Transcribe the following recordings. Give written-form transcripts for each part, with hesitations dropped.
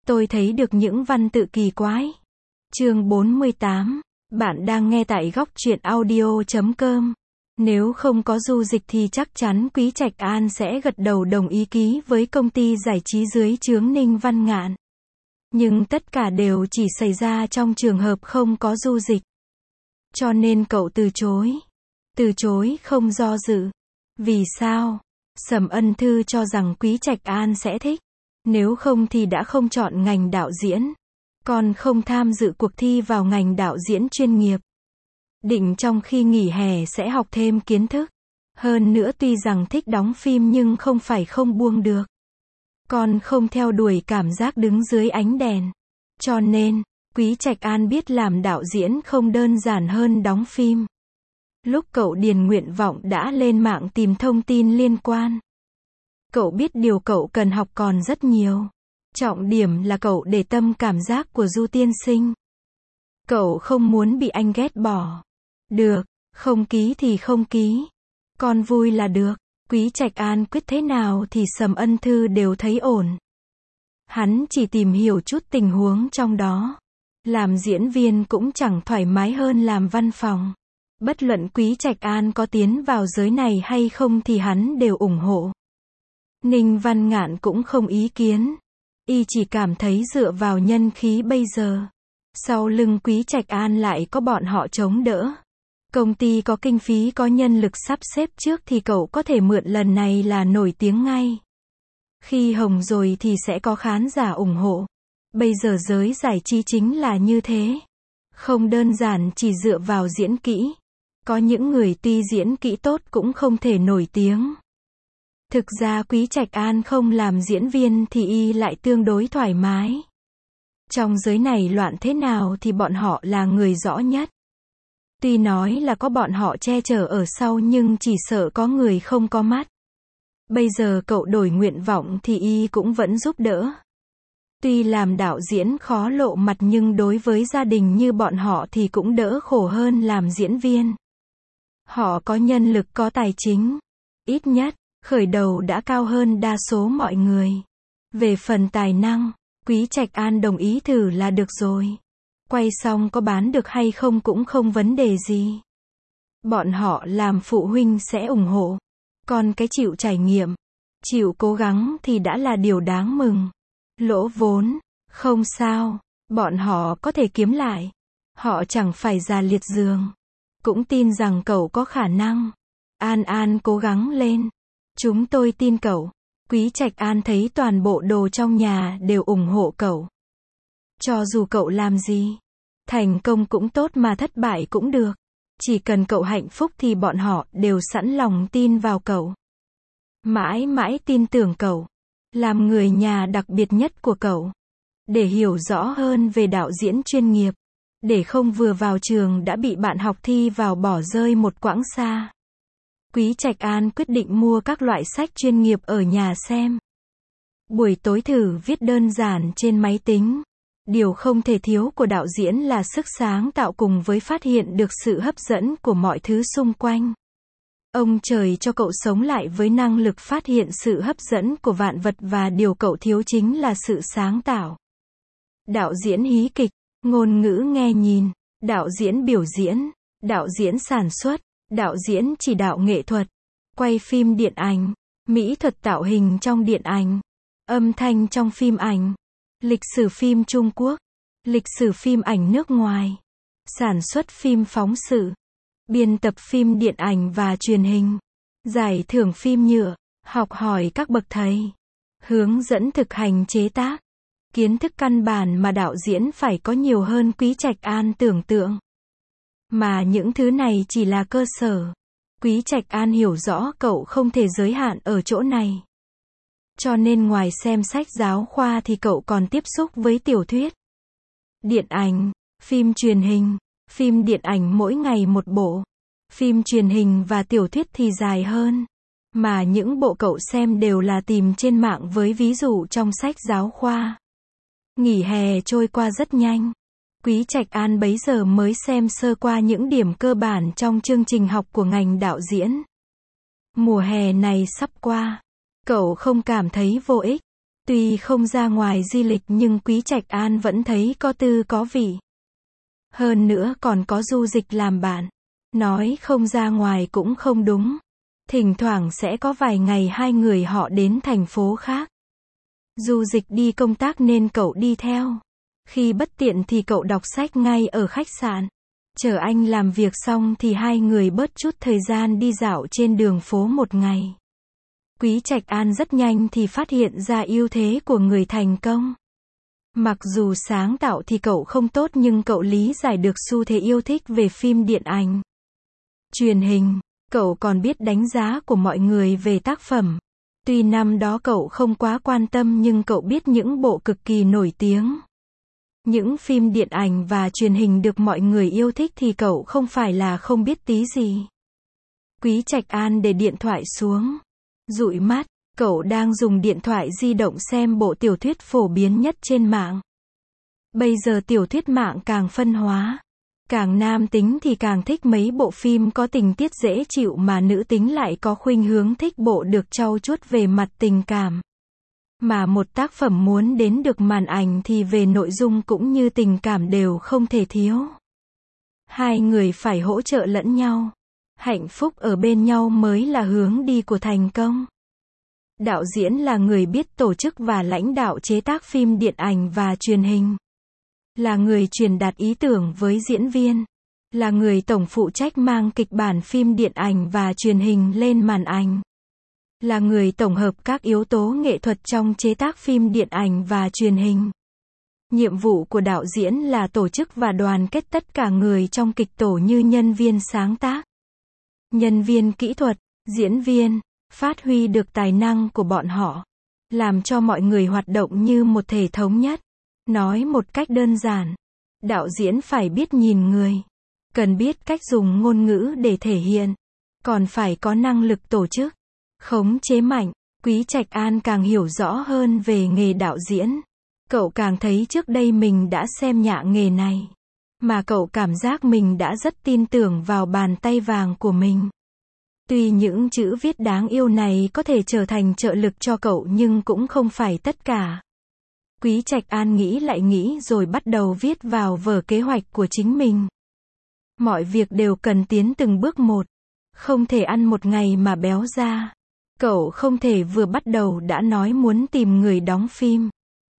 Tôi thấy được những văn tự kỳ quái. Chương 48. Bạn đang nghe tại góc truyện audio.com. Nếu không có du dịch thì chắc chắn Quý Trạch An sẽ gật đầu đồng ý ký với công ty giải trí dưới trướng Ninh Văn Ngạn. Nhưng tất cả đều chỉ xảy ra trong trường hợp không có du dịch. Cho nên cậu từ chối. Từ chối không do dự. Vì sao? Sầm Ân Thư cho rằng Quý Trạch An sẽ thích. Nếu không thì đã không chọn ngành đạo diễn. Còn không tham dự cuộc thi vào ngành đạo diễn chuyên nghiệp. Định trong khi nghỉ hè sẽ học thêm kiến thức. Hơn nữa tuy rằng thích đóng phim nhưng không phải không buông được. Còn không theo đuổi cảm giác đứng dưới ánh đèn. Cho nên, Quý Trạch An biết làm đạo diễn không đơn giản hơn đóng phim. Lúc cậu điền nguyện vọng đã lên mạng tìm thông tin liên quan. Cậu biết điều cậu cần học còn rất nhiều. Trọng điểm là cậu để tâm cảm giác của Du tiên sinh. Cậu không muốn bị anh ghét bỏ. Được, không ký thì không ký. Con vui là được. Quý Trạch An quyết thế nào thì Sầm Ân Thư đều thấy ổn. Hắn chỉ tìm hiểu chút tình huống trong đó. Làm diễn viên cũng chẳng thoải mái hơn làm văn phòng. Bất luận Quý Trạch An có tiến vào giới này hay không thì hắn đều ủng hộ. Ninh Văn Ngạn cũng không ý kiến. Y chỉ cảm thấy dựa vào nhân khí bây giờ. Sau lưng Quý Trạch An lại có bọn họ chống đỡ. Công ty có kinh phí có nhân lực sắp xếp trước thì cậu có thể mượn lần này là nổi tiếng ngay. Khi hồng rồi thì sẽ có khán giả ủng hộ. Bây giờ giới giải trí chính là như thế. Không đơn giản chỉ dựa vào diễn kỹ. Có những người tuy diễn kỹ tốt cũng không thể nổi tiếng. Thực ra Quý Trạch An không làm diễn viên thì y lại tương đối thoải mái. Trong giới này loạn thế nào thì bọn họ là người rõ nhất. Tuy nói là có bọn họ che chở ở sau nhưng chỉ sợ có người không có mắt. Bây giờ cậu đổi nguyện vọng thì y cũng vẫn giúp đỡ. Tuy làm đạo diễn khó lộ mặt nhưng đối với gia đình như bọn họ thì cũng đỡ khổ hơn làm diễn viên. Họ có nhân lực có tài chính. Ít nhất, khởi đầu đã cao hơn đa số mọi người. Về phần tài năng, Quý Trạch An đồng ý thử là được rồi. Quay xong có bán được hay không cũng không vấn đề gì. Bọn họ làm phụ huynh sẽ ủng hộ. Còn cái chịu trải nghiệm, chịu cố gắng thì đã là điều đáng mừng. Lỗ vốn, không sao, bọn họ có thể kiếm lại. Họ chẳng phải già liệt giường. Cũng tin rằng cậu có khả năng. An An cố gắng lên. Chúng tôi tin cậu. Quý Trạch An thấy toàn bộ đồ trong nhà đều ủng hộ cậu. Cho dù cậu làm gì, thành công cũng tốt mà thất bại cũng được. Chỉ cần cậu hạnh phúc thì bọn họ đều sẵn lòng tin vào cậu. Mãi mãi tin tưởng cậu. Làm người nhà đặc biệt nhất của cậu. Để hiểu rõ hơn về đạo diễn chuyên nghiệp. Để không vừa vào trường đã bị bạn học thi vào bỏ rơi một quãng xa. Quý Trạch An quyết định mua các loại sách chuyên nghiệp ở nhà xem. Buổi tối thử viết đơn giản trên máy tính. Điều không thể thiếu của đạo diễn là sức sáng tạo cùng với phát hiện được sự hấp dẫn của mọi thứ xung quanh. Ông trời cho cậu sống lại với năng lực phát hiện sự hấp dẫn của vạn vật và điều cậu thiếu chính là sự sáng tạo. Đạo diễn hí kịch, ngôn ngữ nghe nhìn, đạo diễn biểu diễn, đạo diễn sản xuất, đạo diễn chỉ đạo nghệ thuật, quay phim điện ảnh, mỹ thuật tạo hình trong điện ảnh, âm thanh trong phim ảnh, lịch sử phim Trung Quốc, lịch sử phim ảnh nước ngoài, sản xuất phim phóng sự, biên tập phim điện ảnh và truyền hình, giải thưởng phim nhựa, học hỏi các bậc thầy, hướng dẫn thực hành chế tác. Kiến thức căn bản mà đạo diễn phải có nhiều hơn Quý Trạch An tưởng tượng. Mà những thứ này chỉ là cơ sở. Quý Trạch An hiểu rõ cậu không thể giới hạn ở chỗ này. Cho nên ngoài xem sách giáo khoa thì cậu còn tiếp xúc với tiểu thuyết, điện ảnh, phim truyền hình, phim điện ảnh mỗi ngày một bộ. Phim truyền hình và tiểu thuyết thì dài hơn. Mà những bộ cậu xem đều là tìm trên mạng với ví dụ trong sách giáo khoa. Nghỉ hè trôi qua rất nhanh. Quý Trạch An bấy giờ mới xem sơ qua những điểm cơ bản trong chương trình học của ngành đạo diễn. Mùa hè này sắp qua. Cậu không cảm thấy vô ích. Tuy không ra ngoài di lịch nhưng Quý Trạch An vẫn thấy có tư có vị. Hơn nữa còn có Du Dịch làm bạn. Nói không ra ngoài cũng không đúng. Thỉnh thoảng sẽ có vài ngày hai người họ đến thành phố khác. Du Dịch đi công tác nên cậu đi theo. Khi bất tiện thì cậu đọc sách ngay ở khách sạn. Chờ anh làm việc xong thì hai người bớt chút thời gian đi dạo trên đường phố một ngày. Quý Trạch An rất nhanh thì phát hiện ra ưu thế của người thành công. Mặc dù sáng tạo thì cậu không tốt nhưng cậu lý giải được xu thế yêu thích về phim điện ảnh, truyền hình. Cậu còn biết đánh giá của mọi người về tác phẩm. Tuy năm đó cậu không quá quan tâm nhưng cậu biết những bộ cực kỳ nổi tiếng. Những phim điện ảnh và truyền hình được mọi người yêu thích thì cậu không phải là không biết tí gì. Quý Trạch An để điện thoại xuống. Dụi mắt, cậu đang dùng điện thoại di động xem bộ tiểu thuyết phổ biến nhất trên mạng. Bây giờ tiểu thuyết mạng càng phân hóa. Càng nam tính thì càng thích mấy bộ phim có tình tiết dễ chịu mà nữ tính lại có khuynh hướng thích bộ được trau chuốt về mặt tình cảm. Mà một tác phẩm muốn đến được màn ảnh thì về nội dung cũng như tình cảm đều không thể thiếu. Hai người phải hỗ trợ lẫn nhau. Hạnh phúc ở bên nhau mới là hướng đi của thành công. Đạo diễn là người biết tổ chức và lãnh đạo chế tác phim điện ảnh và truyền hình. Là người truyền đạt ý tưởng với diễn viên. Là người tổng phụ trách mang kịch bản phim điện ảnh và truyền hình lên màn ảnh. Là người tổng hợp các yếu tố nghệ thuật trong chế tác phim điện ảnh và truyền hình. Nhiệm vụ của đạo diễn là tổ chức và đoàn kết tất cả người trong kịch tổ như nhân viên sáng tác, nhân viên kỹ thuật, diễn viên, phát huy được tài năng của bọn họ, làm cho mọi người hoạt động như một thể thống nhất. Nói một cách đơn giản, đạo diễn phải biết nhìn người, cần biết cách dùng ngôn ngữ để thể hiện, còn phải có năng lực tổ chức, khống chế mạnh. Quý Trạch An càng hiểu rõ hơn về nghề đạo diễn. Cậu càng thấy trước đây mình đã xem nhạ nghề này. Mà cậu cảm giác mình đã rất tin tưởng vào bàn tay vàng của mình. Tuy những chữ viết đáng yêu này có thể trở thành trợ lực cho cậu nhưng cũng không phải tất cả. Quý Trạch An nghĩ lại nghĩ rồi bắt đầu viết vào vở kế hoạch của chính mình. Mọi việc đều cần tiến từng bước một. Không thể ăn một ngày mà béo ra. Cậu không thể vừa bắt đầu đã nói muốn tìm người đóng phim.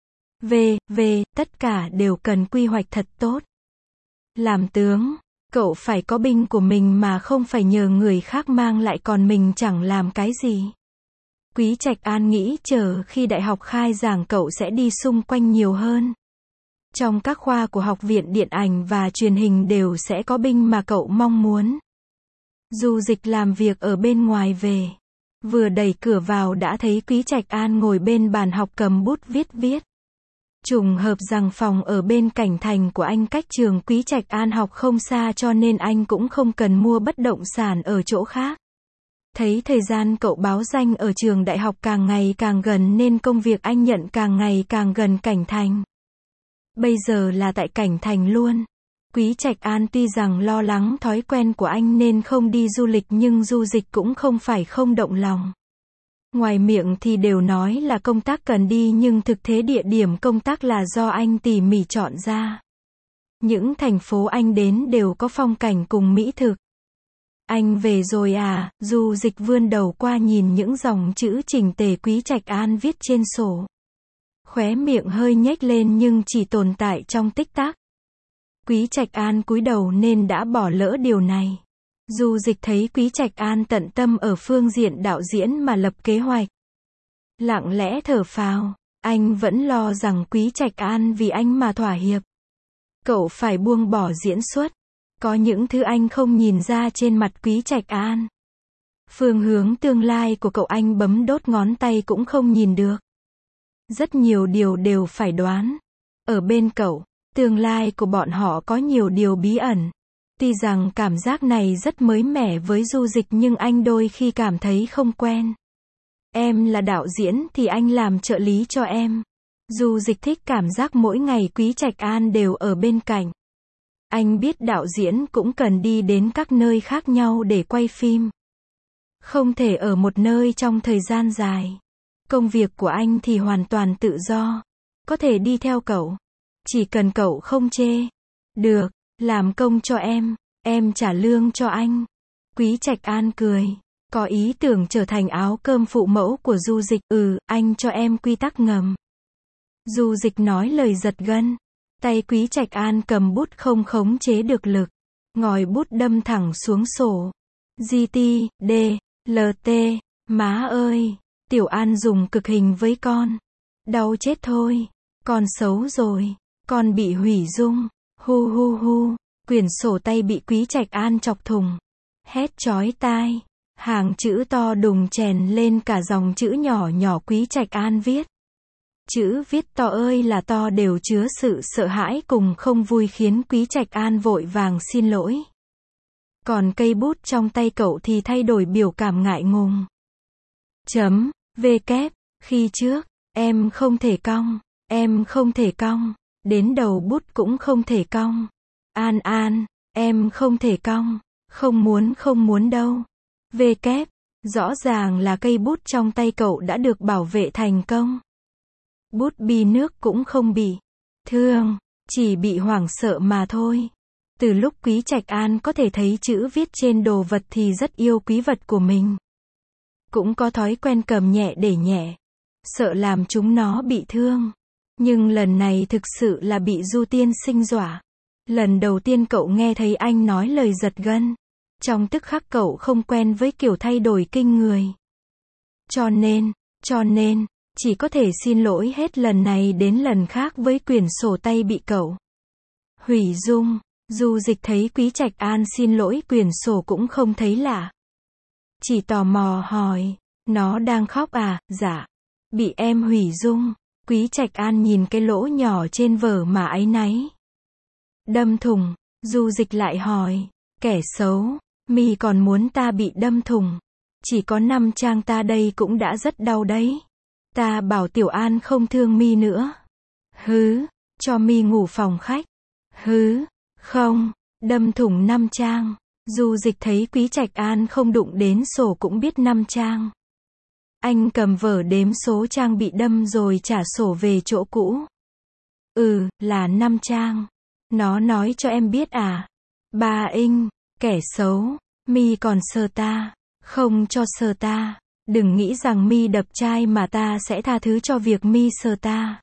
Tất cả đều cần quy hoạch thật tốt. Làm tướng, cậu phải có binh của mình mà không phải nhờ người khác mang lại còn mình chẳng làm cái gì. Quý Trạch An nghĩ chờ khi đại học khai giảng cậu sẽ đi xung quanh nhiều hơn. Trong các khoa của Học viện Điện ảnh và Truyền hình đều sẽ có binh mà cậu mong muốn. Du Dịch làm việc ở bên ngoài về. Vừa đẩy cửa vào đã thấy Quý Trạch An ngồi bên bàn học cầm bút viết. Trùng hợp rằng phòng ở bên cạnh thành của anh cách trường Quý Trạch An học không xa cho nên anh cũng không cần mua bất động sản ở chỗ khác. Thấy thời gian cậu báo danh ở trường đại học càng ngày càng gần nên công việc anh nhận càng ngày càng gần cảnh thành. Bây giờ là tại cảnh thành luôn. Quý Trạch An tuy rằng lo lắng thói quen của anh nên không đi du lịch nhưng Du Dịch cũng không phải không động lòng. Ngoài miệng thì đều nói là công tác cần đi nhưng thực tế địa điểm công tác là do anh tỉ mỉ chọn ra. Những thành phố anh đến đều có phong cảnh cùng mỹ thực. Anh về rồi à? Du Dịch vươn đầu qua nhìn những dòng chữ chỉnh tề Quý Trạch An viết trên sổ. Khóe miệng hơi nhếch lên nhưng chỉ tồn tại trong tích tắc. Quý Trạch An cúi đầu nên đã bỏ lỡ điều này. Du Dịch thấy Quý Trạch An tận tâm ở phương diện đạo diễn mà lập kế hoạch. Lặng lẽ thở phào, anh vẫn lo rằng Quý Trạch An vì anh mà thỏa hiệp. Cậu phải buông bỏ diễn xuất. Có những thứ anh không nhìn ra trên mặt Quý Trạch An. Phương hướng tương lai của cậu anh bấm đốt ngón tay cũng không nhìn được. Rất nhiều điều đều phải đoán. Ở bên cậu, tương lai của bọn họ có nhiều điều bí ẩn. Tuy rằng cảm giác này rất mới mẻ với Du Dịch nhưng anh đôi khi cảm thấy không quen. Em là đạo diễn thì anh làm trợ lý cho em. Du Dịch thích cảm giác mỗi ngày Quý Trạch An đều ở bên cạnh. Anh biết đạo diễn cũng cần đi đến các nơi khác nhau để quay phim. Không thể ở một nơi trong thời gian dài. Công việc của anh thì hoàn toàn tự do. Có thể đi theo cậu. Chỉ cần cậu không chê. Được, làm công cho em trả lương cho anh. Quý Trạch An cười. Có ý tưởng trở thành áo cơm phụ mẫu của Du Dịch. Anh cho em quy tắc ngầm. Du Dịch nói lời giật gân. Tay Quý Trạch An cầm bút không khống chế được lực. Ngòi bút đâm thẳng xuống sổ. GT, LT, má ơi, Tiểu An dùng cực hình với con. Đau chết thôi, con xấu rồi, con bị hủy dung. Hu hu hu, quyển sổ tay bị Quý Trạch An chọc thùng. Hét chói tai, hàng chữ to đùng chèn lên cả dòng chữ nhỏ nhỏ Quý Trạch An viết. Chữ viết to ơi là to đều chứa sự sợ hãi cùng không vui khiến Quý Trạch An vội vàng xin lỗi. Còn cây bút trong tay cậu thì thay đổi biểu cảm ngại ngùng. Khi trước, em không thể cong, đến đầu bút cũng không thể cong. An, em không thể cong, không muốn đâu. Rõ ràng là cây bút trong tay cậu đã được bảo vệ thành công. Bút bi nước cũng không bị thương, chỉ bị hoảng sợ mà thôi. Từ lúc Quý Trạch An có thể thấy chữ viết trên đồ vật thì rất yêu quý vật của mình. Cũng có thói quen cầm nhẹ để nhẹ, sợ làm chúng nó bị thương. Nhưng lần này thực sự là bị Du tiên sinh dọa. Lần đầu tiên cậu nghe thấy anh nói lời giật gân. Trong tức khắc cậu không quen với kiểu thay đổi kinh người. Cho nên, chỉ có thể xin lỗi hết lần này đến lần khác với quyển sổ tay bị cậu hủy dung. Du Dịch thấy Quý Trạch An xin lỗi quyển sổ cũng không thấy lạ. Chỉ tò mò hỏi, nó đang khóc à? Dạ, bị em hủy dung. Quý Trạch An nhìn cái lỗ nhỏ trên vở mà áy náy. Đâm thủng, Du Dịch lại hỏi, kẻ xấu, mi còn muốn ta bị đâm thủng? Chỉ có 5 trang ta đây cũng đã rất đau đấy. Ta bảo Tiểu An không thương mi nữa. Cho mi ngủ phòng khách. Không, đâm thủng 5 trang. Du Dịch thấy Quý Trạch An không đụng đến sổ cũng biết 5 trang. Anh cầm vở đếm số trang bị đâm rồi trả sổ về chỗ cũ. Là 5 trang. Nó nói cho em biết à? Ba Inh, kẻ xấu, mi còn sờ ta. Không cho sờ ta. Đừng nghĩ rằng mi đập chai mà ta sẽ tha thứ cho việc mi sờ ta.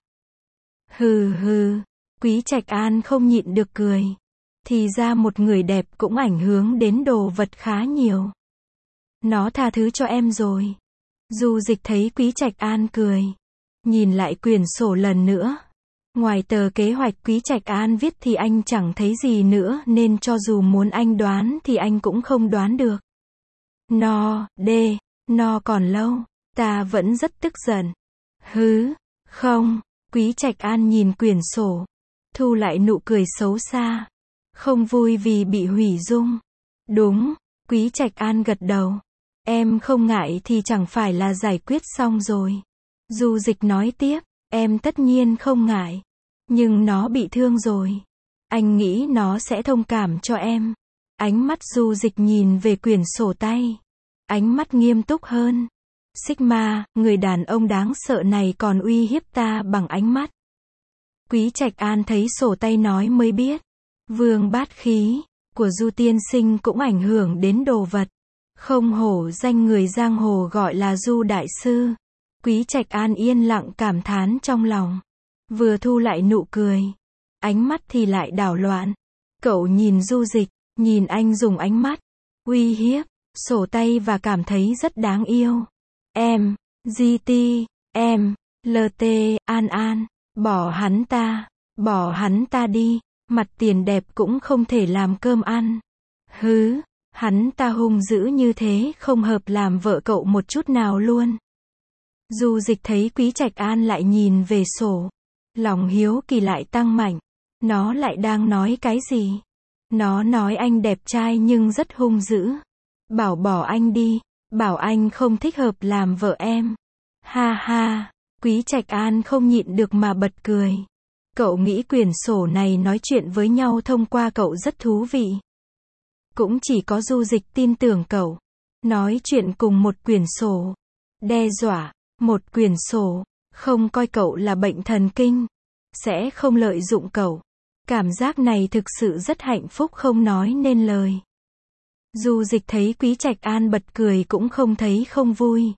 Quý Trạch An không nhịn được cười. Thì ra một người đẹp cũng ảnh hưởng đến đồ vật khá nhiều. Nó tha thứ cho em rồi. Du Dịch thấy Quý Trạch An cười. Nhìn lại quyển sổ lần nữa. Ngoài tờ kế hoạch Quý Trạch An viết thì anh chẳng thấy gì nữa nên cho dù muốn anh đoán thì anh cũng không đoán được. No còn lâu. Ta vẫn rất tức giận. Không. Quý Trạch An nhìn quyển sổ. Thu lại nụ cười xấu xa. Không vui vì bị hủy dung. Đúng. Quý Trạch An gật đầu. Em không ngại thì chẳng phải là giải quyết xong rồi. Du Dịch nói tiếp. Em tất nhiên không ngại. Nhưng nó bị thương rồi. Anh nghĩ nó sẽ thông cảm cho em. Ánh mắt Du Dịch nhìn về quyển sổ tay. Ánh mắt nghiêm túc hơn. Sigma, người đàn ông đáng sợ này còn uy hiếp ta bằng ánh mắt. Quý Trạch An thấy sổ tay nói mới biết. Vương bát khí của Du tiên sinh cũng ảnh hưởng đến đồ vật. Không hổ danh người giang hồ gọi là Du đại sư. Quý Trạch An yên lặng cảm thán trong lòng. Vừa thu lại nụ cười. Ánh mắt thì lại đảo loạn. Cậu nhìn Du Dịch, nhìn anh dùng ánh mắt uy hiếp sổ tay và cảm thấy rất đáng yêu. Em, GT, em, LT, An, bỏ hắn ta đi, mặt tiền đẹp cũng không thể làm cơm ăn. Hắn ta hung dữ như thế không hợp làm vợ cậu một chút nào luôn. Du Dịch thấy Quý Trạch An lại nhìn về sổ. Lòng hiếu kỳ lại tăng mạnh. Nó lại đang nói cái gì? Nó nói anh đẹp trai nhưng rất hung dữ. Bảo bỏ anh đi. Bảo anh không thích hợp làm vợ em. Ha. Quý Trạch An không nhịn được mà bật cười. Cậu nghĩ quyển sổ này nói chuyện với nhau thông qua cậu rất thú vị. Cũng chỉ có Du Dịch tin tưởng cậu. Nói chuyện cùng một quyển sổ. Đe dọa. Một quyển sổ, không coi cậu là bệnh thần kinh, sẽ không lợi dụng cậu. Cảm giác này thực sự rất hạnh phúc không nói nên lời. Du Dịch thấy Quý Trạch An bật cười cũng không thấy không vui.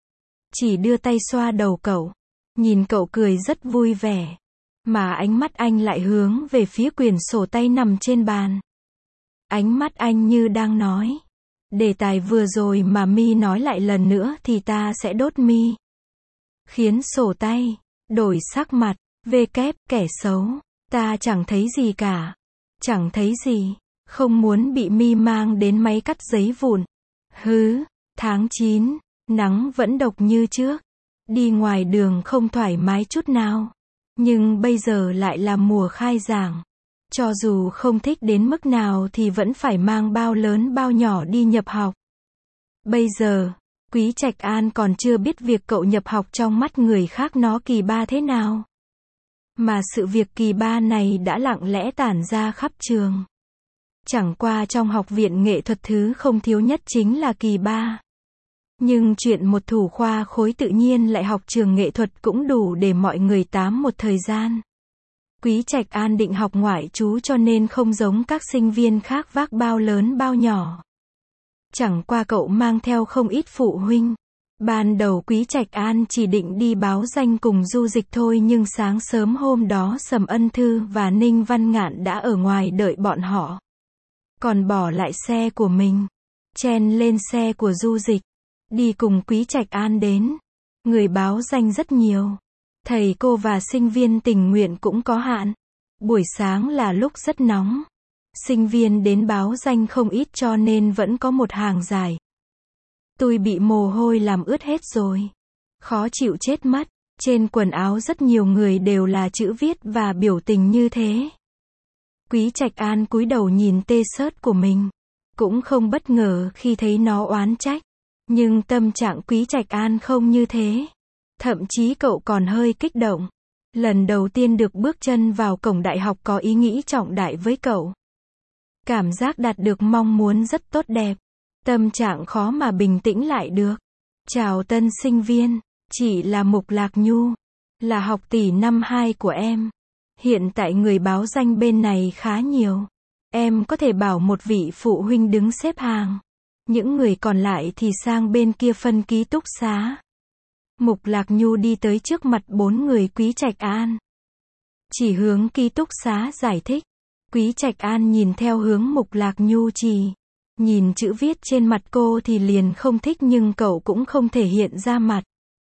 Chỉ đưa tay xoa đầu cậu. Nhìn cậu cười rất vui vẻ. Mà ánh mắt anh lại hướng về phía quyển sổ tay nằm trên bàn. Ánh mắt anh như đang nói. Đề tài vừa rồi mà mi nói lại lần nữa thì ta sẽ đốt mi. Khiến sổ tay đổi sắc mặt. Kẻ xấu. Ta chẳng thấy gì cả. Chẳng thấy gì. Không muốn bị mi mang đến máy cắt giấy vụn. Hứ. Tháng 9. Nắng vẫn độc như trước. Đi ngoài đường không thoải mái chút nào. Nhưng bây giờ lại là mùa khai giảng. Cho dù không thích đến mức nào thì vẫn phải mang bao lớn bao nhỏ đi nhập học. Bây giờ, Quý Trạch An còn chưa biết việc cậu nhập học trong mắt người khác nó kỳ ba thế nào. Mà sự việc kỳ ba này đã lặng lẽ tản ra khắp trường. Chẳng qua trong học viện nghệ thuật thứ không thiếu nhất chính là kỳ ba. Nhưng chuyện một thủ khoa khối tự nhiên lại học trường nghệ thuật cũng đủ để mọi người tám một thời gian. Quý Trạch An định học ngoại trú cho nên không giống các sinh viên khác vác bao lớn bao nhỏ. Chẳng qua cậu mang theo không ít phụ huynh. Ban đầu Quý Trạch An chỉ định đi báo danh cùng Du Dịch thôi nhưng sáng sớm hôm đó Sầm Ân Thư và Ninh Văn Ngạn đã ở ngoài đợi bọn họ. Còn bỏ lại xe của mình, chen lên xe của Du Dịch, đi cùng Quý Trạch An đến. Người báo danh rất nhiều. Thầy cô và sinh viên tình nguyện cũng có hạn. Buổi sáng là lúc rất nóng. Sinh viên đến báo danh không ít cho nên vẫn có một hàng dài. Tôi bị mồ hôi làm ướt hết rồi. Khó chịu chết mất. Trên quần áo rất nhiều người đều là chữ viết và biểu tình như thế. Quý Trạch An cúi đầu nhìn t-shirt của mình. Cũng không bất ngờ khi thấy nó oán trách. Nhưng tâm trạng Quý Trạch An không như thế. Thậm chí cậu còn hơi kích động. Lần đầu tiên được bước chân vào cổng đại học có ý nghĩ trọng đại với cậu. Cảm giác đạt được mong muốn rất tốt đẹp. Tâm trạng khó mà bình tĩnh lại được. Chào tân sinh viên, chị là Mục Lạc Nhu, là học tỷ năm 2 của em. Hiện tại người báo danh bên này khá nhiều. Em có thể bảo một vị phụ huynh đứng xếp hàng. Những người còn lại thì sang bên kia phân ký túc xá. Mục Lạc Nhu đi tới trước mặt 4 người Quý Trạch An. Chỉ hướng ký túc xá giải thích. Quý Trạch An nhìn theo hướng Mục Lạc Nhu chỉ. Nhìn chữ viết trên mặt cô thì liền không thích nhưng cậu cũng không thể hiện ra mặt.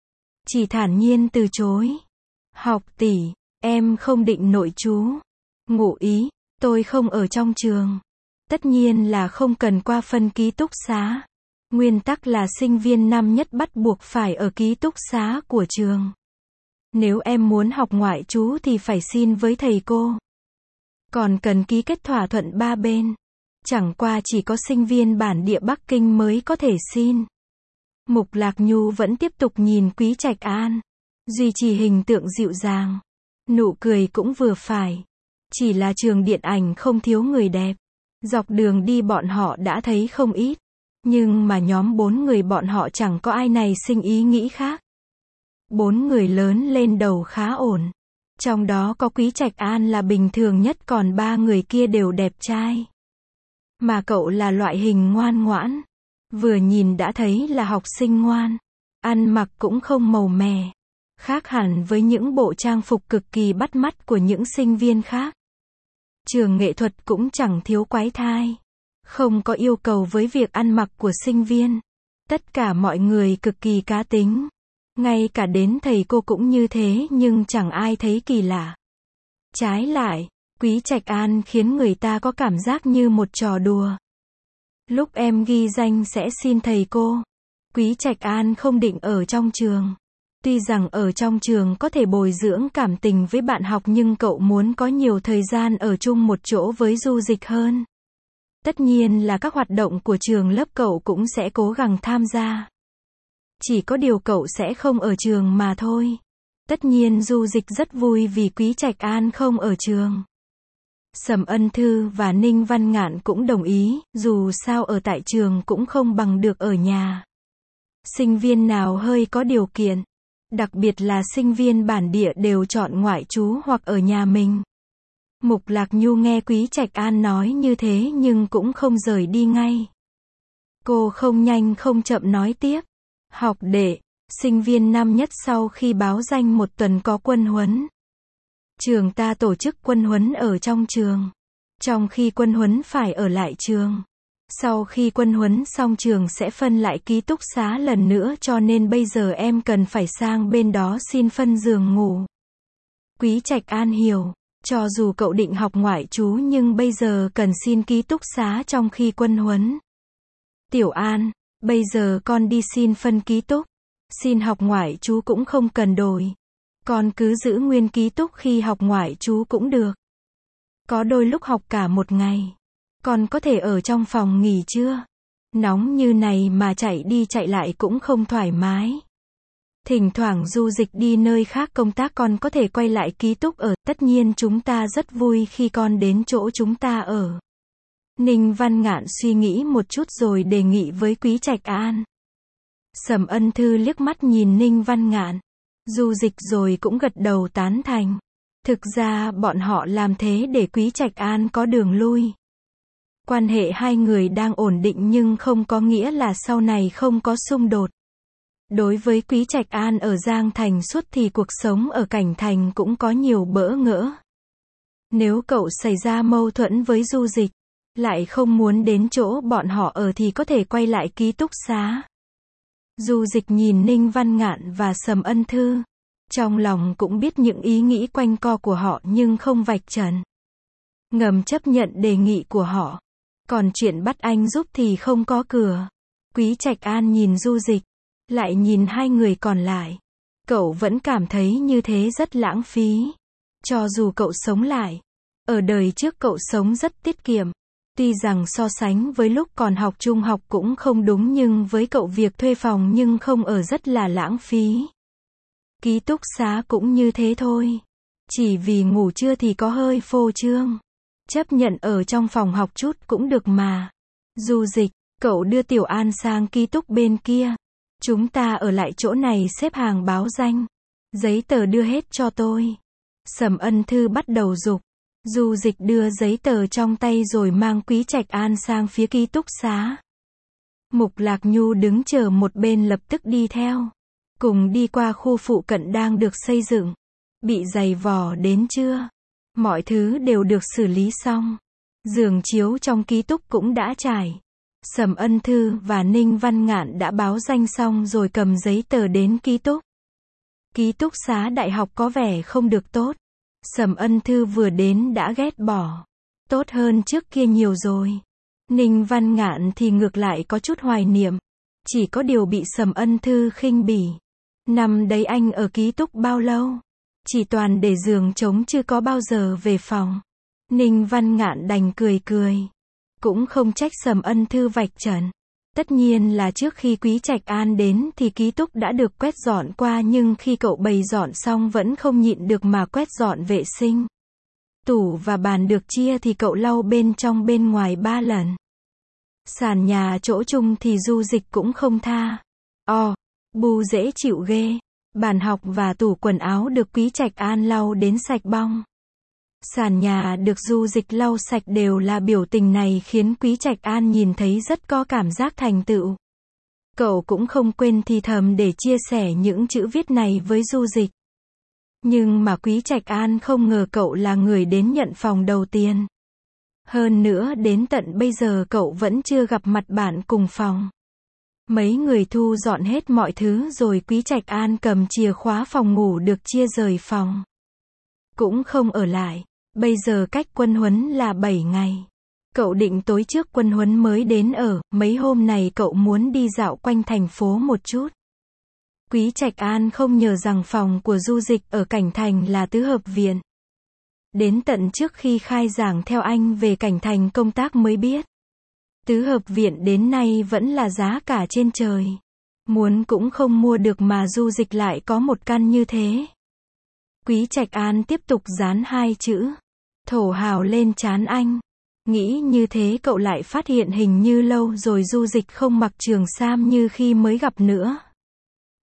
Chỉ thản nhiên từ chối. Học tỷ, em không định nội trú. Ngụ ý, tôi không ở trong trường. Tất nhiên là không cần qua phân ký túc xá. Nguyên tắc là sinh viên năm nhất bắt buộc phải ở ký túc xá của trường. Nếu em muốn học ngoại trú thì phải xin với thầy cô. Còn cần ký kết thỏa thuận ba bên. Chẳng qua chỉ có sinh viên bản địa Bắc Kinh mới có thể xin. Mục Lạc Nhu vẫn tiếp tục nhìn Quý Trạch An. Duy trì hình tượng dịu dàng. Nụ cười cũng vừa phải. Chỉ là trường điện ảnh không thiếu người đẹp. Dọc đường đi bọn họ đã thấy không ít. Nhưng mà nhóm 4 người bọn họ chẳng có ai này sinh ý nghĩ khác. 4 người lớn lên đầu khá ổn. Trong đó có Quý Trạch An là bình thường nhất còn 3 người kia đều đẹp trai. Mà cậu là loại hình ngoan ngoãn. Vừa nhìn đã thấy là học sinh ngoan. Ăn mặc cũng không màu mè. Khác hẳn với những bộ trang phục cực kỳ bắt mắt của những sinh viên khác. Trường nghệ thuật cũng chẳng thiếu quái thai. Không có yêu cầu với việc ăn mặc của sinh viên. Tất cả mọi người cực kỳ cá tính. Ngay cả đến thầy cô cũng như thế nhưng chẳng ai thấy kỳ lạ. Trái lại, Quý Trạch An khiến người ta có cảm giác như một trò đùa. Lúc em ghi danh sẽ xin thầy cô. Quý Trạch An không định ở trong trường. Tuy rằng ở trong trường có thể bồi dưỡng cảm tình với bạn học nhưng cậu muốn có nhiều thời gian ở chung một chỗ với Du Dịch hơn. Tất nhiên là các hoạt động của trường lớp cậu cũng sẽ cố gắng tham gia. Chỉ có điều cậu sẽ không ở trường mà thôi. Tất nhiên Du Dịch rất vui vì Quý Trạch An không ở trường. Sầm Ân Thư và Ninh Văn Ngạn cũng đồng ý, dù sao ở tại trường cũng không bằng được ở nhà. Sinh viên nào hơi có điều kiện, Đặc biệt là sinh viên bản địa đều chọn ngoại trú hoặc ở nhà mình. Mục Lạc Nhu nghe Quý Trạch An nói như thế nhưng cũng không rời đi ngay. Cô không nhanh không chậm nói tiếp. Học đệ, sinh viên năm nhất sau khi báo danh một tuần có quân huấn. Trường ta tổ chức quân huấn ở trong trường. Trong khi quân huấn phải ở lại trường. Sau khi quân huấn xong trường sẽ phân lại ký túc xá lần nữa cho nên bây giờ em cần phải sang bên đó xin phân giường ngủ. Quý Trạch An hiểu. Cho dù cậu định học ngoại trú nhưng bây giờ cần xin ký túc xá trong khi quân huấn. Tiểu An, bây giờ con đi xin phân ký túc. Xin học ngoại trú cũng không cần đổi. Con cứ giữ nguyên ký túc khi học ngoại trú cũng được. Có đôi lúc học cả một ngày. Con có thể ở trong phòng nghỉ chưa? Nóng như này mà chạy đi chạy lại cũng không thoải mái. Thỉnh thoảng du dịch đi nơi khác công tác con có thể quay lại ký túc ở, tất nhiên chúng ta rất vui khi con đến chỗ chúng ta ở. Ninh Văn Ngạn suy nghĩ một chút rồi đề nghị với Quý Trạch An. Sầm Ân Thư liếc mắt nhìn Ninh Văn Ngạn. Du dịch rồi cũng gật đầu tán thành. Thực ra bọn họ làm thế để Quý Trạch An có đường lui. Quan hệ hai người đang ổn định nhưng không có nghĩa là sau này không có xung đột. Đối với Quý Trạch An ở Giang Thành suốt thì cuộc sống ở Cảnh Thành cũng có nhiều bỡ ngỡ. Nếu cậu xảy ra mâu thuẫn với du dịch, lại không muốn đến chỗ bọn họ ở thì có thể quay lại ký túc xá. Du dịch nhìn Ninh Văn Ngạn và Sầm Ân Thư. Trong lòng cũng biết những ý nghĩ quanh co của họ nhưng không vạch trần. Ngầm chấp nhận đề nghị của họ. Còn chuyện bắt anh giúp thì không có cửa. Quý Trạch An nhìn du dịch. Lại nhìn hai người còn lại. Cậu vẫn cảm thấy như thế rất lãng phí. Cho dù cậu sống lại. Ở đời trước cậu sống rất tiết kiệm. Tuy rằng so sánh với lúc còn học trung học cũng không đúng nhưng với cậu việc thuê phòng nhưng không ở rất là lãng phí. Ký túc xá cũng như thế thôi. Chỉ vì ngủ trưa thì có hơi phô trương. Chấp nhận ở trong phòng học chút cũng được mà. Du dịch, cậu đưa Tiểu An sang ký túc bên kia. Chúng ta ở lại chỗ này xếp hàng báo danh. Giấy tờ đưa hết cho tôi. Sầm Ân Thư bắt đầu giục. Du dịch đưa giấy tờ trong tay rồi mang Quý Trạch An sang phía ký túc xá. Mục Lạc Nhu đứng chờ một bên lập tức đi theo. Cùng đi qua khu phụ cận đang được xây dựng. Bị giày vò đến chưa? Mọi thứ đều được xử lý xong. Giường chiếu trong ký túc cũng đã trải. Sầm Ân Thư và Ninh Văn Ngạn đã báo danh xong rồi cầm giấy tờ đến ký túc. Ký túc xá đại học có vẻ không được tốt. Sầm Ân Thư vừa đến đã ghét bỏ. Tốt hơn trước kia nhiều rồi. Ninh Văn Ngạn thì ngược lại có chút hoài niệm. Chỉ có điều bị Sầm Ân Thư khinh bỉ. Năm đấy anh ở ký túc bao lâu? Chỉ toàn để giường trống chứ có bao giờ về phòng. Ninh Văn Ngạn đành cười cười. Cũng không trách Sầm Ân Thư vạch trần. Tất nhiên là trước khi Quý Trạch An đến thì ký túc đã được quét dọn qua nhưng khi cậu bày dọn xong vẫn không nhịn được mà quét dọn vệ sinh. Tủ và bàn được chia thì cậu lau bên trong bên ngoài 3 lần. Sàn nhà chỗ chung thì du dịch cũng không tha. Bu dễ chịu ghê. Bàn học và tủ quần áo được Quý Trạch An lau đến sạch bong. Sàn nhà được du dịch lau sạch đều là biểu tình này khiến Quý Trạch An nhìn thấy rất có cảm giác thành tựu. Cậu cũng không quên thì thầm để chia sẻ những chữ viết này với du dịch. Nhưng mà Quý Trạch An không ngờ cậu là người đến nhận phòng đầu tiên. Hơn nữa đến tận bây giờ cậu vẫn chưa gặp mặt bạn cùng phòng. Mấy người thu dọn hết mọi thứ rồi Quý Trạch An cầm chìa khóa phòng ngủ được chia rời phòng. Cũng không ở lại. Bây giờ cách quân huấn là 7 ngày. Cậu định tối trước quân huấn mới đến ở, mấy hôm này cậu muốn đi dạo quanh thành phố một chút. Quý Trạch An không ngờ rằng phòng của du dịch ở Cảnh Thành là tứ hợp viện. Đến tận trước khi khai giảng theo anh về Cảnh Thành công tác mới biết. Tứ hợp viện đến nay vẫn là giá cả trên trời. Muốn cũng không mua được mà du dịch lại có một căn như thế. Quý Trạch An tiếp tục dán 2 chữ thổ hào lên trán anh. Nghĩ như thế cậu lại phát hiện hình như lâu rồi du dịch không mặc trường sam như khi mới gặp nữa.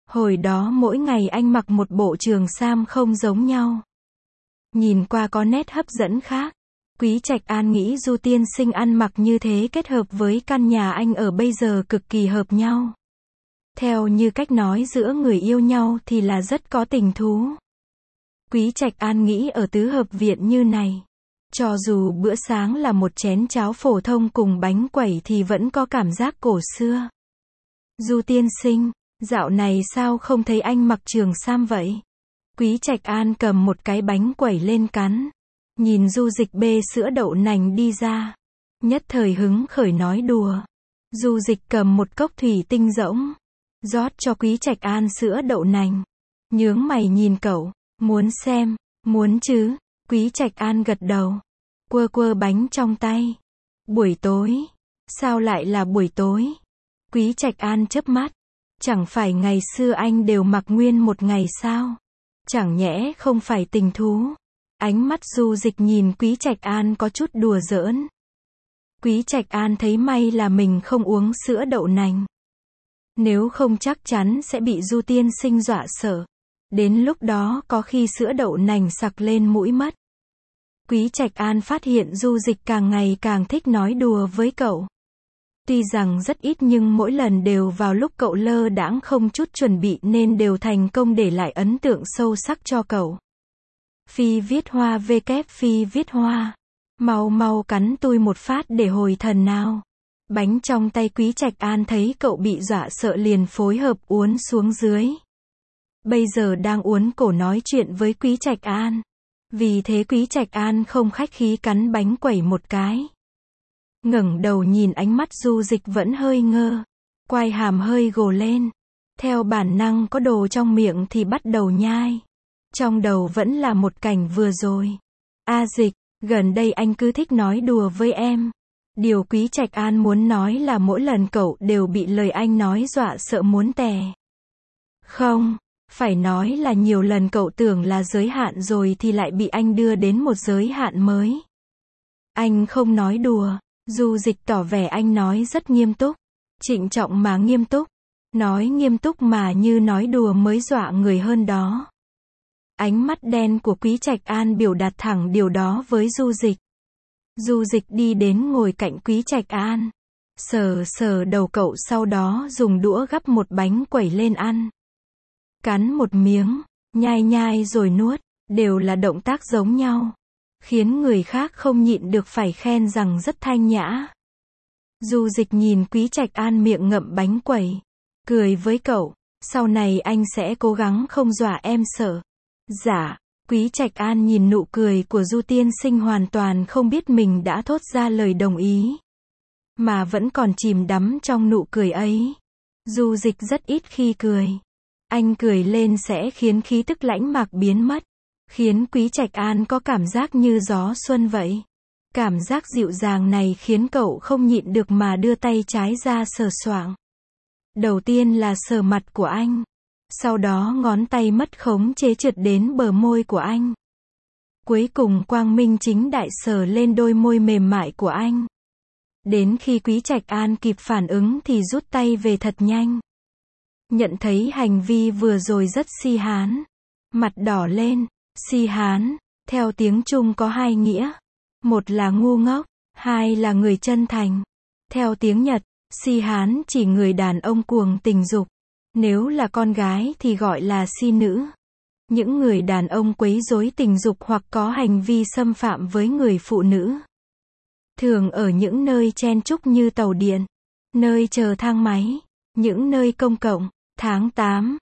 Hồi đó mỗi ngày anh mặc một bộ trường sam không giống nhau. Nhìn qua có nét hấp dẫn khác. Quý Trạch An nghĩ Du tiên sinh ăn mặc như thế kết hợp với căn nhà anh ở bây giờ cực kỳ hợp nhau. Theo như cách nói giữa người yêu nhau thì là rất có tình thú. Quý Trạch An nghĩ ở tứ hợp viện như này, cho dù bữa sáng là một chén cháo phổ thông cùng bánh quẩy thì vẫn có cảm giác cổ xưa. Du tiên sinh, dạo này sao không thấy anh mặc trường sam vậy? Quý Trạch An cầm một cái bánh quẩy lên cắn. Nhìn Du Dịch bê sữa đậu nành đi ra. Nhất thời hứng khởi nói đùa. Du Dịch cầm một cốc thủy tinh rỗng. Rót cho Quý Trạch An sữa đậu nành. Nhướng mày nhìn cậu. Muốn xem, muốn chứ. Quý Trạch An gật đầu. Quơ quơ bánh trong tay. Buổi tối. Sao lại là buổi tối? Quý Trạch An chớp mắt. Chẳng phải ngày xưa anh đều mặc nguyên một ngày sao? Chẳng nhẽ không phải tình thú. Ánh mắt Du Dịch nhìn Quý Trạch An có chút đùa giỡn. Quý Trạch An thấy may là mình không uống sữa đậu nành. Nếu không chắc chắn sẽ bị Du tiên sinh dọa sợ. Đến lúc đó có khi sữa đậu nành sặc lên mũi mất. Quý Trạch An phát hiện Du Dịch càng ngày càng thích nói đùa với cậu. Tuy rằng rất ít nhưng mỗi lần đều vào lúc cậu lơ đãng không chút chuẩn bị nên đều thành công để lại ấn tượng sâu sắc cho cậu. Phi viết hoa vkép Phi viết hoa. Mau mau cắn tui một phát để hồi thần nào. Bánh trong tay Quý Trạch An thấy cậu bị dọa sợ liền phối hợp uốn xuống dưới. Bây giờ đang uốn cổ nói chuyện với Quý Trạch An. Vì thế Quý Trạch An không khách khí cắn bánh quẩy một cái. Ngẩng đầu nhìn ánh mắt Du Dịch vẫn hơi ngơ. Quai hàm hơi gồ lên. Theo bản năng có đồ trong miệng thì bắt đầu nhai. Trong đầu vẫn là một cảnh vừa rồi. Dịch, gần đây anh cứ thích nói đùa với em. Điều Quý Trạch An muốn nói là mỗi lần cậu đều bị lời anh nói dọa sợ muốn tè. Không, phải nói là nhiều lần cậu tưởng là giới hạn rồi thì lại bị anh đưa đến một giới hạn mới. Anh không nói đùa. Du Dịch tỏ vẻ anh nói rất nghiêm túc. Trịnh trọng mà nghiêm túc. Nói nghiêm túc mà như nói đùa mới dọa người hơn đó. Ánh mắt đen của Quý Trạch An biểu đạt thẳng điều đó với Du Dịch. Du Dịch đi đến ngồi cạnh Quý Trạch An. Sờ sờ đầu cậu sau đó dùng đũa gắp một bánh quẩy lên ăn. Cắn một miếng, nhai nhai rồi nuốt, đều là động tác giống nhau. Khiến người khác không nhịn được phải khen rằng rất thanh nhã. Du Dịch nhìn Quý Trạch An miệng ngậm bánh quẩy. Cười với cậu, sau này anh sẽ cố gắng không dọa em sợ. Dạ, Quý Trạch An nhìn nụ cười của Du tiên sinh hoàn toàn không biết mình đã thốt ra lời đồng ý. Mà vẫn còn chìm đắm trong nụ cười ấy. Du Dịch rất ít khi cười. Anh cười lên sẽ khiến khí tức lãnh mạc biến mất. Khiến Quý Trạch An có cảm giác như gió xuân vậy. Cảm giác dịu dàng này khiến cậu không nhịn được mà đưa tay trái ra sờ soạng. Đầu tiên là sờ mặt của anh. Sau đó ngón tay mất khống chế trượt đến bờ môi của anh. Cuối cùng quang minh chính đại sờ lên đôi môi mềm mại của anh. Đến khi Quý Trạch An kịp phản ứng thì rút tay về thật nhanh. Nhận thấy hành vi vừa rồi rất si hán. Mặt đỏ lên. Si hán, theo tiếng Trung có hai nghĩa. Một là ngu ngốc, hai là người chân thành. Theo tiếng Nhật, si hán chỉ người đàn ông cuồng tình dục. Nếu là con gái thì gọi là si nữ. Những người đàn ông quấy rối tình dục hoặc có hành vi xâm phạm với người phụ nữ. Thường ở những nơi chen chúc như tàu điện, nơi chờ thang máy, những nơi công cộng. Tháng 8,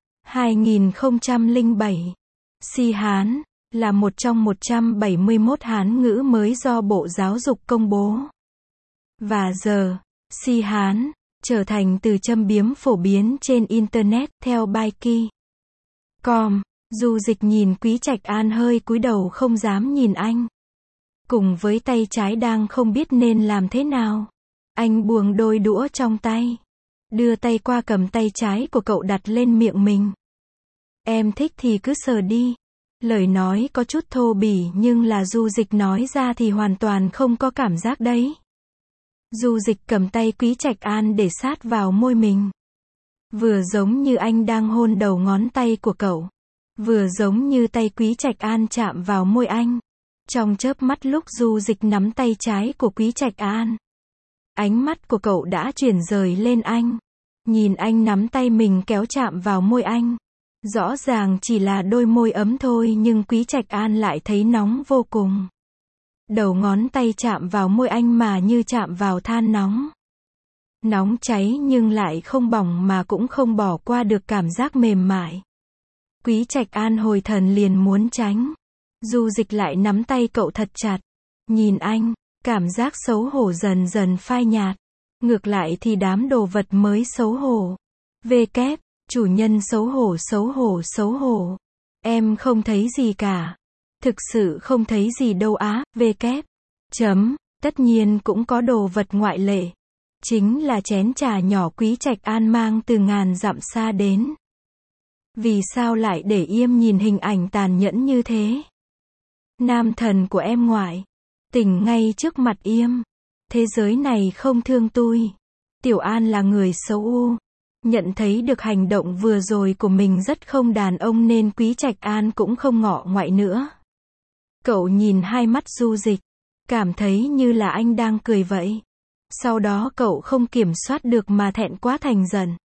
2007. Si hán là một trong 171 Hán ngữ mới do Bộ Giáo dục công bố. Và giờ, si hán trở thành từ châm biếm phổ biến trên Internet, theo Baiki.com. Du Dịch nhìn Quý Trạch An hơi cúi đầu không dám nhìn anh. Cùng với tay trái đang không biết nên làm thế nào. Anh buông đôi đũa trong tay. Đưa tay qua cầm tay trái của cậu đặt lên miệng mình. Em thích thì cứ sờ đi. Lời nói có chút thô bỉ nhưng là Du Dịch nói ra thì hoàn toàn không có cảm giác đấy. Du Dịch cầm tay Quý Trạch An để sát vào môi mình. Vừa giống như anh đang hôn đầu ngón tay của cậu. Vừa giống như tay Quý Trạch An chạm vào môi anh. Trong chớp mắt lúc Du Dịch nắm tay trái của Quý Trạch An, ánh mắt của cậu đã chuyển rời lên anh. Nhìn anh nắm tay mình kéo chạm vào môi anh. Rõ ràng chỉ là đôi môi ấm thôi nhưng Quý Trạch An lại thấy nóng vô cùng. Đầu ngón tay chạm vào môi anh mà như chạm vào than nóng. Nóng cháy nhưng lại không bỏng mà cũng không bỏ qua được cảm giác mềm mại. Quý Trạch An hồi thần liền muốn tránh. Du Dịch lại nắm tay cậu thật chặt. Nhìn anh, cảm giác xấu hổ dần dần phai nhạt. Ngược lại thì đám đồ vật mới xấu hổ. Về kép, chủ nhân xấu hổ xấu hổ xấu hổ. Em không thấy gì cả. Thực sự không thấy gì đâu á, về kép. Chấm, tất nhiên cũng có đồ vật ngoại lệ. Chính là chén trà nhỏ Quý Trạch An mang từ ngàn dặm xa đến. Vì sao lại để Yêm nhìn hình ảnh tàn nhẫn như thế? Nam thần của em ngoại. Tỉnh ngay trước mặt Yêm. Thế giới này không thương tôi. Tiểu An là người xấu u. Nhận thấy được hành động vừa rồi của mình rất không đàn ông nên Quý Trạch An cũng không ngọ ngoại nữa. Cậu nhìn hai mắt Du Dịch. Cảm thấy như là anh đang cười vậy. Sau đó cậu không kiểm soát được mà thẹn quá thành giận.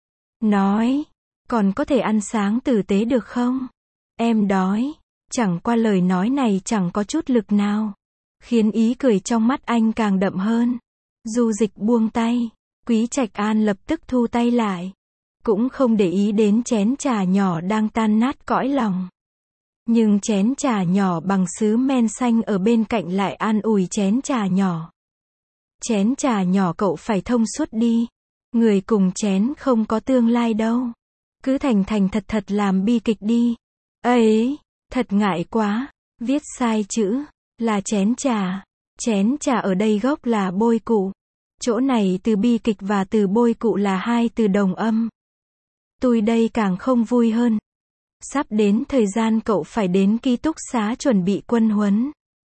Nói, còn có thể ăn sáng tử tế được không? Em đói. Chẳng qua lời nói này chẳng có chút lực nào. Khiến ý cười trong mắt anh càng đậm hơn. Du Dịch buông tay. Quý Trạch An lập tức thu tay lại. Cũng không để ý đến chén trà nhỏ đang tan nát cõi lòng. Nhưng chén trà nhỏ bằng sứ men xanh ở bên cạnh lại an ủi chén trà nhỏ. Chén trà nhỏ cậu phải thông suốt đi. Người cùng chén không có tương lai đâu. Cứ thành thành thật thật làm bi kịch đi. Ấy, thật ngại quá. Viết sai chữ. Là chén trà. Chén trà ở đây gốc là bôi cụ. Chỗ này từ bi kịch và từ bôi cụ là hai từ đồng âm. Tôi đây càng không vui hơn. Sắp đến thời gian cậu phải đến ký túc xá chuẩn bị quân huấn.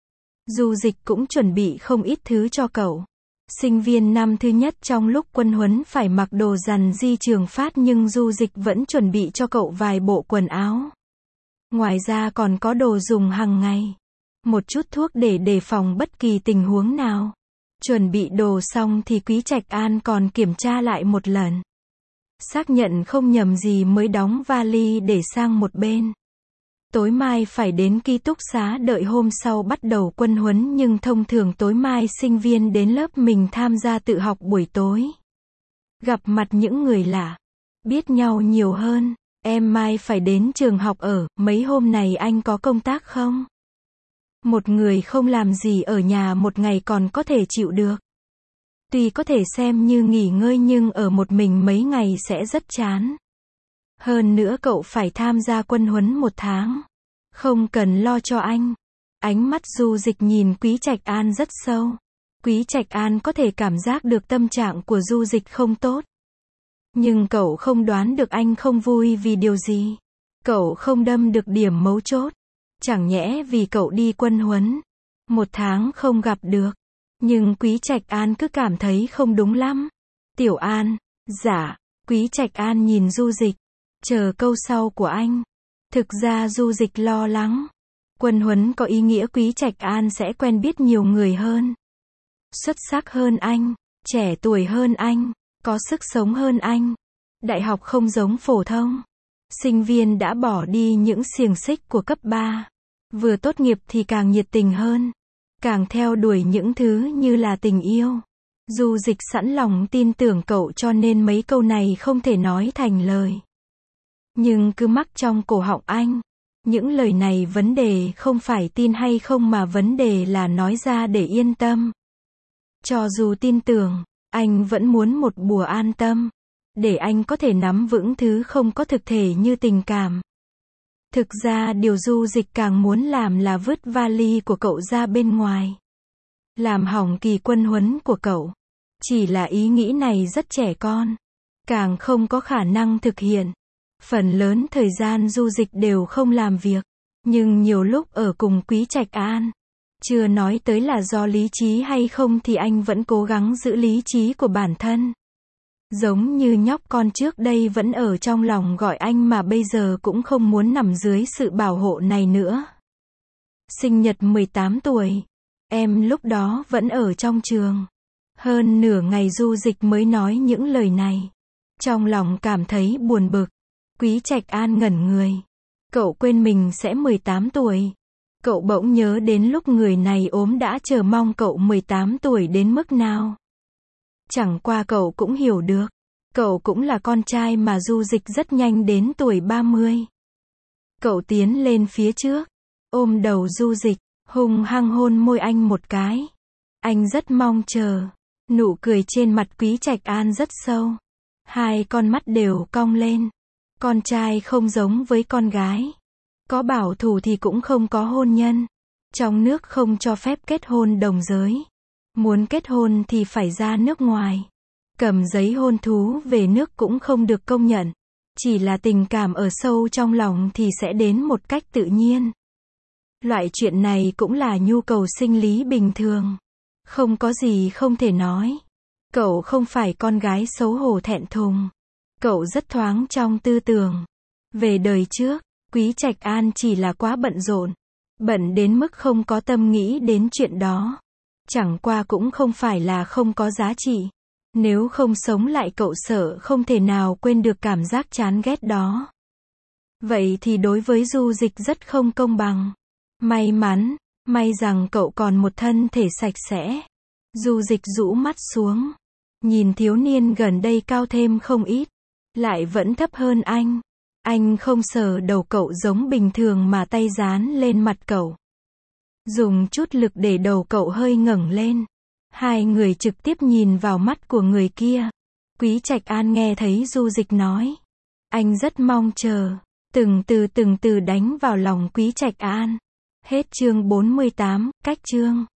Du Dịch cũng chuẩn bị không ít thứ cho cậu. Sinh viên năm thứ nhất trong lúc quân huấn phải mặc đồ rằn di trường phát nhưng Du Dịch vẫn chuẩn bị cho cậu vài bộ quần áo. Ngoài ra còn có đồ dùng hàng ngày. Một chút thuốc để đề phòng bất kỳ tình huống nào. Chuẩn bị đồ xong thì Quý Trạch An còn kiểm tra lại một lần. Xác nhận không nhầm gì mới đóng vali để sang một bên. Tối mai phải đến ký túc xá đợi hôm sau bắt đầu quân huấn nhưng thông thường tối mai sinh viên đến lớp mình tham gia tự học buổi tối. Gặp mặt những người lạ. Biết nhau nhiều hơn. Em mai phải đến trường học ở, mấy hôm này anh có công tác không? Một người không làm gì ở nhà một ngày còn có thể chịu được. Tuy có thể xem như nghỉ ngơi nhưng ở một mình mấy ngày sẽ rất chán. Hơn nữa cậu phải tham gia quân huấn 1 tháng. Không cần lo cho anh. Ánh mắt Du Dịch nhìn Quý Trạch An rất sâu. Quý Trạch An có thể cảm giác được tâm trạng của Du Dịch không tốt. Nhưng cậu không đoán được anh không vui vì điều gì. Cậu không đâm được điểm mấu chốt. Chẳng nhẽ vì cậu đi quân huấn 1 tháng không gặp được. Nhưng Quý Trạch An cứ cảm thấy không đúng lắm. Tiểu An, dạ. Quý Trạch An nhìn Du Dịch. Chờ câu sau của anh. Thực ra Du Dịch lo lắng. Quân huấn có ý nghĩa Quý Trạch An sẽ quen biết nhiều người hơn. Xuất sắc hơn anh. Trẻ tuổi hơn anh. Có sức sống hơn anh. Đại học không giống phổ thông. Sinh viên đã bỏ đi những xiềng xích của cấp 3. Vừa tốt nghiệp thì càng nhiệt tình hơn. Càng theo đuổi những thứ như là tình yêu. Du Dịch sẵn lòng tin tưởng cậu cho nên mấy câu này không thể nói thành lời. Nhưng cứ mắc trong cổ họng anh. Những lời này vấn đề không phải tin hay không mà vấn đề là nói ra để yên tâm. Cho dù tin tưởng, anh vẫn muốn một bùa an tâm. Để anh có thể nắm vững thứ không có thực thể như tình cảm. Thực ra điều Du Dịch càng muốn làm là vứt vali của cậu ra bên ngoài. Làm hỏng kỳ quân huấn của cậu. Chỉ là ý nghĩ này rất trẻ con. Càng không có khả năng thực hiện. Phần lớn thời gian Du Dịch đều không làm việc. Nhưng nhiều lúc ở cùng Quý Trạch An. Chưa nói tới là do lý trí hay không thì anh vẫn cố gắng giữ lý trí của bản thân. Giống như nhóc con trước đây vẫn ở trong lòng gọi anh mà bây giờ cũng không muốn nằm dưới sự bảo hộ này nữa. Sinh nhật 18 tuổi. Em lúc đó vẫn ở trong trường. Hơn nửa ngày Du Dịch mới nói những lời này. Trong lòng cảm thấy buồn bực. Quý Trạch An ngẩn người. Cậu quên mình sẽ 18 tuổi. Cậu bỗng nhớ đến lúc người này ốm đã chờ mong cậu 18 tuổi đến mức nào. Chẳng qua cậu cũng hiểu được. Cậu cũng là con trai mà Du Dịch rất nhanh đến tuổi 30. Cậu tiến lên phía trước, ôm đầu Du Dịch, hung hăng hôn môi anh một cái. Anh rất mong chờ. Nụ cười trên mặt Quý Trạch An rất sâu. Hai con mắt đều cong lên. Con trai không giống với con gái. Có bảo thủ thì cũng không có hôn nhân. Trong nước không cho phép kết hôn đồng giới. Muốn kết hôn thì phải ra nước ngoài. Cầm giấy hôn thú về nước cũng không được công nhận. Chỉ là tình cảm ở sâu trong lòng thì sẽ đến một cách tự nhiên. Loại chuyện này cũng là nhu cầu sinh lý bình thường. Không có gì không thể nói. Cậu không phải con gái xấu hổ thẹn thùng. Cậu rất thoáng trong tư tưởng. Về đời trước, Quý Trạch An chỉ là quá bận rộn. Bận đến mức không có tâm nghĩ đến chuyện đó. Chẳng qua cũng không phải là không có giá trị. Nếu không sống lại cậu sợ không thể nào quên được cảm giác chán ghét đó. Vậy thì đối với Du Dịch rất không công bằng. May mắn, may rằng cậu còn một thân thể sạch sẽ. Du Dịch rũ mắt xuống. Nhìn thiếu niên gần đây cao thêm không ít. Lại vẫn thấp hơn anh. Anh không sờ đầu cậu giống bình thường mà tay dán lên mặt cậu. Dùng chút lực để đầu cậu hơi ngẩng lên. Hai người trực tiếp nhìn vào mắt của người kia. Quý Trạch An nghe thấy Du Dịch nói. Anh rất mong chờ. Từng từ đánh vào lòng Quý Trạch An. Hết chương 48, cách chương.